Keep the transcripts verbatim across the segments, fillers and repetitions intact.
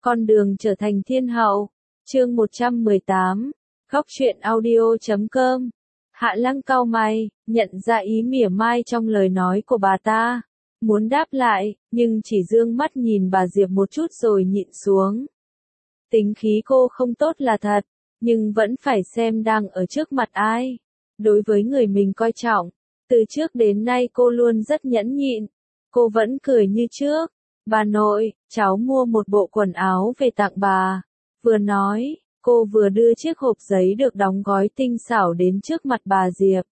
Con đường trở thành thiên hậu. Chương một trăm mười tám. Góc truyện audio chấm com. Hạ Lăng cau mày, nhận ra ý mỉa mai trong lời nói của bà ta. Muốn đáp lại, nhưng chỉ dương mắt nhìn bà Diệp một chút rồi nhịn xuống. Tính khí cô không tốt là thật, nhưng vẫn phải xem đang ở trước mặt ai. Đối với người mình coi trọng, từ trước đến nay cô luôn rất nhẫn nhịn. Cô vẫn cười như trước. Bà nội, cháu mua một bộ quần áo về tặng bà. Vừa nói, cô vừa đưa chiếc hộp giấy được đóng gói tinh xảo đến trước mặt bà Diệp.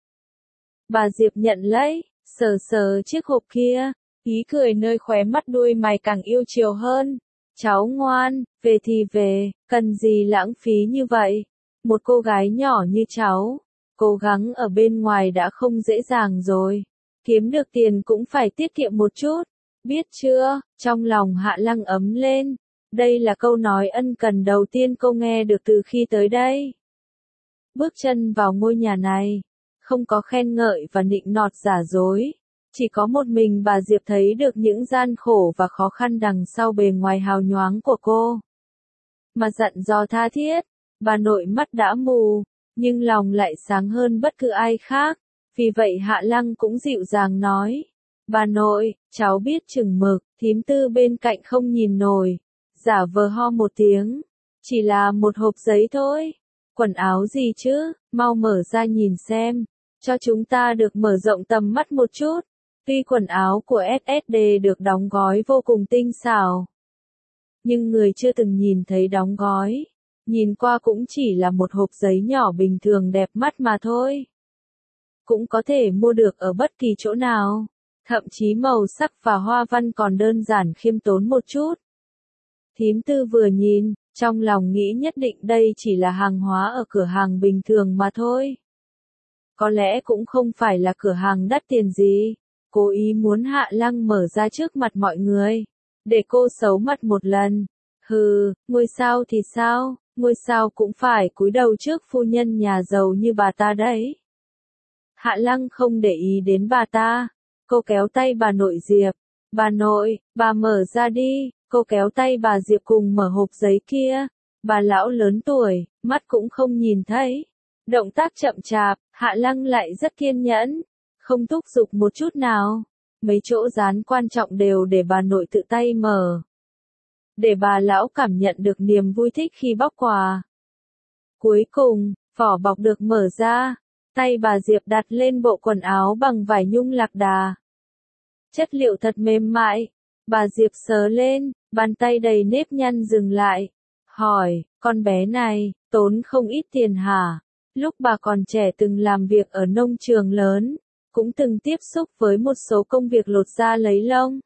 Bà Diệp nhận lấy, sờ sờ chiếc hộp kia, ý cười nơi khóe mắt đuôi mày càng yêu chiều hơn. Cháu ngoan, về thì về, cần gì lãng phí như vậy. Một cô gái nhỏ như cháu, cố gắng ở bên ngoài đã không dễ dàng rồi. Kiếm được tiền cũng phải tiết kiệm một chút. Biết chưa? Trong lòng Hạ Lăng ấm lên. Đây là câu nói ân cần đầu tiên cô nghe được từ khi tới đây. Bước chân vào ngôi nhà này, không có khen ngợi và nịnh nọt giả dối. Chỉ có một mình bà Diệp thấy được những gian khổ và khó khăn đằng sau bề ngoài hào nhoáng của cô. Mà dặn dò tha thiết, bà nội mắt đã mù, nhưng lòng lại sáng hơn bất cứ ai khác. Vì vậy Hạ Lăng cũng dịu dàng nói. Bà nội, cháu biết chừng mực. Thím Tư bên cạnh không nhìn nổi, giả vờ ho một tiếng. Chỉ là một hộp giấy thôi. Quần áo gì chứ, mau mở ra nhìn xem, cho chúng ta được mở rộng tầm mắt một chút. Tuy quần áo của ét ét đê được đóng gói vô cùng tinh xảo, nhưng người chưa từng nhìn thấy đóng gói, nhìn qua cũng chỉ là một hộp giấy nhỏ bình thường đẹp mắt mà thôi. Cũng có thể mua được ở bất kỳ chỗ nào. Thậm chí màu sắc và hoa văn còn đơn giản khiêm tốn một chút. Thím Tư vừa nhìn, trong lòng nghĩ nhất định đây chỉ là hàng hóa ở cửa hàng bình thường mà thôi. Có lẽ cũng không phải là cửa hàng đắt tiền gì. Cố ý muốn Hạ Lăng mở ra trước mặt mọi người, để cô xấu mặt một lần. Hừ, ngôi sao thì sao, ngôi sao cũng phải cúi đầu trước phu nhân nhà giàu như bà ta đấy. Hạ Lăng không để ý đến bà ta. Cô kéo tay bà nội Diệp. Bà nội, bà mở ra đi. Cô kéo tay bà Diệp cùng mở hộp giấy kia. Bà lão lớn tuổi, mắt cũng không nhìn thấy. Động tác chậm chạp, Hạ Lăng lại rất kiên nhẫn. Không thúc giục một chút nào. Mấy chỗ dán quan trọng đều để bà nội tự tay mở. Để bà lão cảm nhận được niềm vui thích khi bóc quà. Cuối cùng, vỏ bọc được mở ra. Tay bà Diệp đặt lên bộ quần áo bằng vải nhung lạc đà. Chất liệu thật mềm mại. Bà Diệp sờ lên, bàn tay đầy nếp nhăn dừng lại. Hỏi, con bé này, tốn không ít tiền hả? Lúc bà còn trẻ từng làm việc ở nông trường lớn, cũng từng tiếp xúc với một số công việc lột da lấy lông.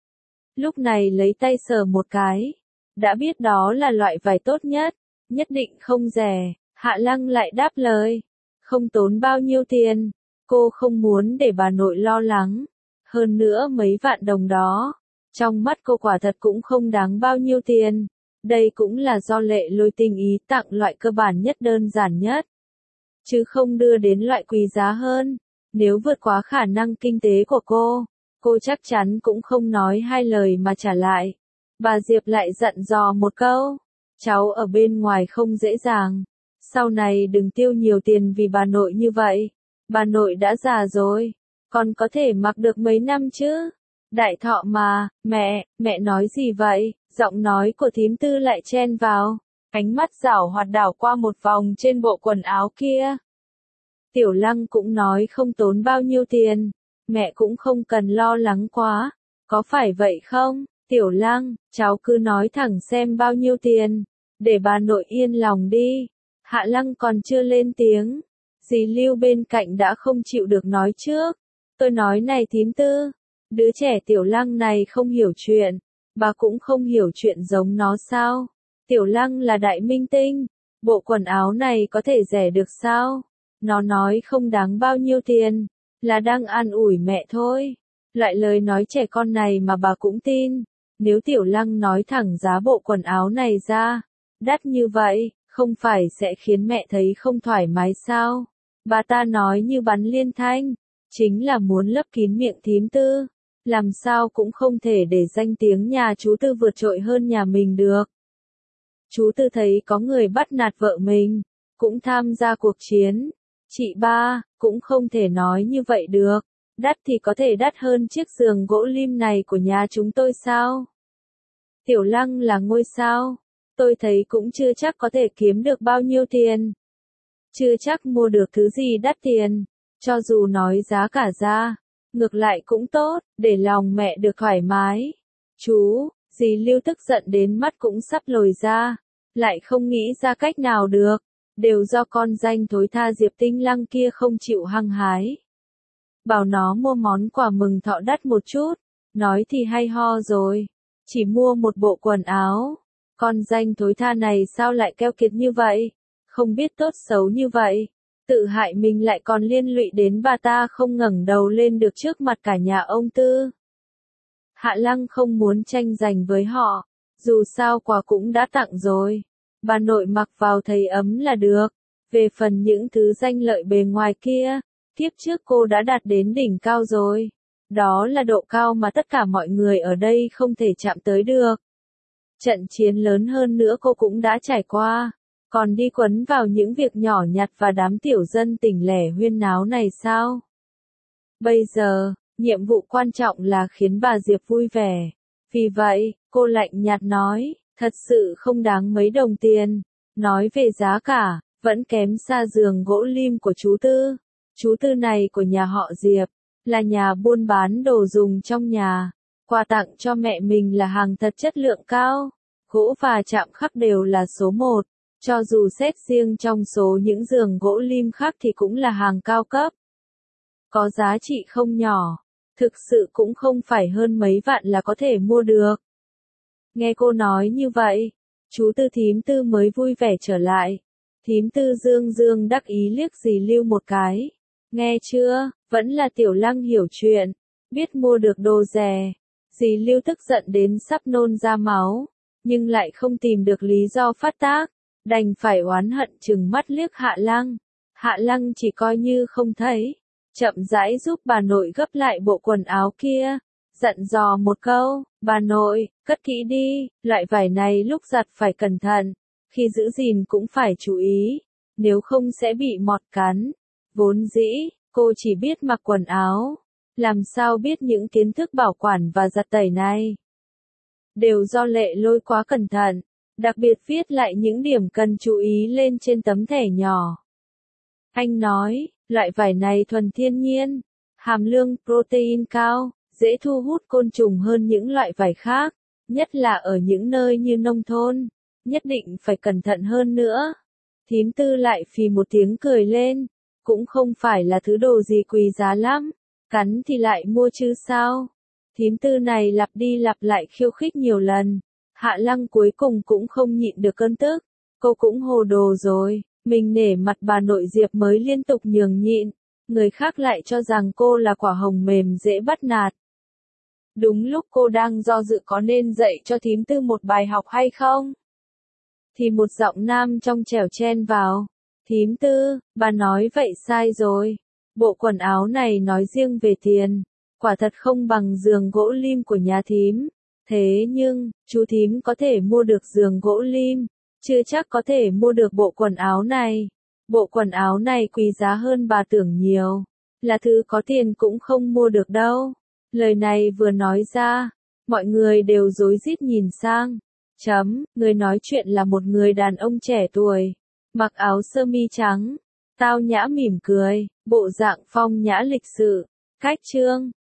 Lúc này lấy tay sờ một cái, đã biết đó là loại vải tốt nhất, nhất định không rẻ. Hạ Lăng lại đáp lời. Không tốn bao nhiêu tiền, cô không muốn để bà nội lo lắng. Hơn nữa mấy vạn đồng đó, trong mắt cô quả thật cũng không đáng bao nhiêu tiền. Đây cũng là do Lệ Lôi tình ý tặng loại cơ bản nhất đơn giản nhất, chứ không đưa đến loại quý giá hơn. Nếu vượt quá khả năng kinh tế của cô, cô chắc chắn cũng không nói hai lời mà trả lại. Bà Diệp lại dặn dò một câu, cháu ở bên ngoài không dễ dàng. Sau này đừng tiêu nhiều tiền vì bà nội như vậy. Bà nội đã già rồi, còn có thể mặc được mấy năm chứ. Đại thọ mà. Mẹ, mẹ nói gì vậy? Giọng nói của thím Tư lại chen vào. Ánh mắt giảo hoạt đảo qua một vòng trên bộ quần áo kia. Tiểu Lăng cũng nói không tốn bao nhiêu tiền. Mẹ cũng không cần lo lắng quá. Có phải vậy không? Tiểu Lăng, cháu cứ nói thẳng xem bao nhiêu tiền, để bà nội yên lòng đi. Hạ Lăng còn chưa lên tiếng, dì Lưu bên cạnh đã không chịu được nói trước. Tôi nói này thím Tư, đứa trẻ Tiểu Lăng này không hiểu chuyện, bà cũng không hiểu chuyện giống nó sao? Tiểu Lăng là đại minh tinh, bộ quần áo này có thể rẻ được sao? Nó nói không đáng bao nhiêu tiền, là đang an ủi mẹ thôi. Loại lời nói trẻ con này mà bà cũng tin. Nếu Tiểu Lăng nói thẳng giá bộ quần áo này ra, đắt như vậy, không phải sẽ khiến mẹ thấy không thoải mái sao? Bà ta nói như bắn liên thanh, chính là muốn lấp kín miệng thím Tư. Làm sao cũng không thể để danh tiếng nhà chú Tư vượt trội hơn nhà mình được. Chú Tư thấy có người bắt nạt vợ mình, cũng tham gia cuộc chiến. Chị ba, cũng không thể nói như vậy được. Đắt thì có thể đắt hơn chiếc giường gỗ lim này của nhà chúng tôi sao? Tiểu Lăng là ngôi sao. Tôi thấy cũng chưa chắc có thể kiếm được bao nhiêu tiền. Chưa chắc mua được thứ gì đắt tiền. Cho dù nói giá cả ra, ngược lại cũng tốt, để lòng mẹ được thoải mái. Chú, dì Lưu tức giận đến mắt cũng sắp lồi ra, lại không nghĩ ra cách nào được, đều do con danh thối tha Diệp Tinh Lăng kia không chịu hăng hái. Bảo nó mua món quà mừng thọ đắt một chút, nói thì hay ho rồi, chỉ mua một bộ quần áo. Con danh thối tha này sao lại keo kiệt như vậy, không biết tốt xấu như vậy, tự hại mình lại còn liên lụy đến bà ta không ngẩng đầu lên được trước mặt cả nhà ông Tư. Hạ Lăng không muốn tranh giành với họ, dù sao quà cũng đã tặng rồi, bà nội mặc vào thấy ấm là được. Về phần những thứ danh lợi bề ngoài kia, kiếp trước cô đã đạt đến đỉnh cao rồi, đó là độ cao mà tất cả mọi người ở đây không thể chạm tới được. Trận chiến lớn hơn nữa cô cũng đã trải qua, còn đi quấn vào những việc nhỏ nhặt và đám tiểu dân tỉnh lẻ huyên náo này sao? Bây giờ, nhiệm vụ quan trọng là khiến bà Diệp vui vẻ. Vì vậy, cô lạnh nhạt nói, thật sự không đáng mấy đồng tiền. Nói về giá cả, vẫn kém xa giường gỗ lim của chú Tư. Chú Tư này của nhà họ Diệp, là nhà buôn bán đồ dùng trong nhà. Quà tặng cho mẹ mình là hàng thật chất lượng cao. Gỗ và chạm khắc đều là số một. Cho dù xét riêng trong số những giường gỗ lim khác thì cũng là hàng cao cấp. Có giá trị không nhỏ. Thực sự cũng không phải hơn mấy vạn là có thể mua được. Nghe cô nói như vậy, chú Tư thím Tư mới vui vẻ trở lại. Thím Tư dương dương đắc ý liếc dì Lưu một cái. Nghe chưa, vẫn là Tiểu Lăng hiểu chuyện, biết mua được đồ rẻ. Dì Lưu tức giận đến sắp nôn ra máu, nhưng lại không tìm được lý do phát tác, đành phải oán hận trừng mắt liếc Hạ Lăng. Hạ Lăng chỉ coi như không thấy, chậm rãi giúp bà nội gấp lại bộ quần áo kia, dặn dò một câu, bà nội, cất kỹ đi, loại vải này lúc giặt phải cẩn thận, khi giữ gìn cũng phải chú ý, nếu không sẽ bị mọt cắn. Vốn dĩ, cô chỉ biết mặc quần áo, làm sao biết những kiến thức bảo quản và giặt tẩy này. Đều do Lệ Lôi quá cẩn thận, đặc biệt viết lại những điểm cần chú ý lên trên tấm thẻ nhỏ. Anh nói, loại vải này thuần thiên nhiên, hàm lượng protein cao, dễ thu hút côn trùng hơn những loại vải khác, nhất là ở những nơi như nông thôn, nhất định phải cẩn thận hơn nữa. Thím Tư lại phì một tiếng cười lên, cũng không phải là thứ đồ gì quý giá lắm, cắn thì lại mua chứ sao. Thím Tư này lặp đi lặp lại khiêu khích nhiều lần, Hạ Lăng cuối cùng cũng không nhịn được cơn tức, cô cũng hồ đồ rồi, mình nể mặt bà nội Diệp mới liên tục nhường nhịn, người khác lại cho rằng cô là quả hồng mềm dễ bắt nạt. Đúng lúc cô đang do dự có nên dạy cho thím Tư một bài học hay không, thì một giọng nam trong trẻo chen vào. Thím Tư, bà nói vậy sai rồi. Bộ quần áo này nói riêng về tiền, quả thật không bằng giường gỗ lim của nhà thím. Thế nhưng, chú thím có thể mua được giường gỗ lim, chưa chắc có thể mua được bộ quần áo này. Bộ quần áo này quý giá hơn bà tưởng nhiều, là thứ có tiền cũng không mua được đâu. Lời này vừa nói ra, mọi người đều rối rít nhìn sang. Chấm, người nói chuyện là một người đàn ông trẻ tuổi, mặc áo sơ mi trắng, tao nhã mỉm cười, bộ dạng phong nhã lịch sự. Cách chương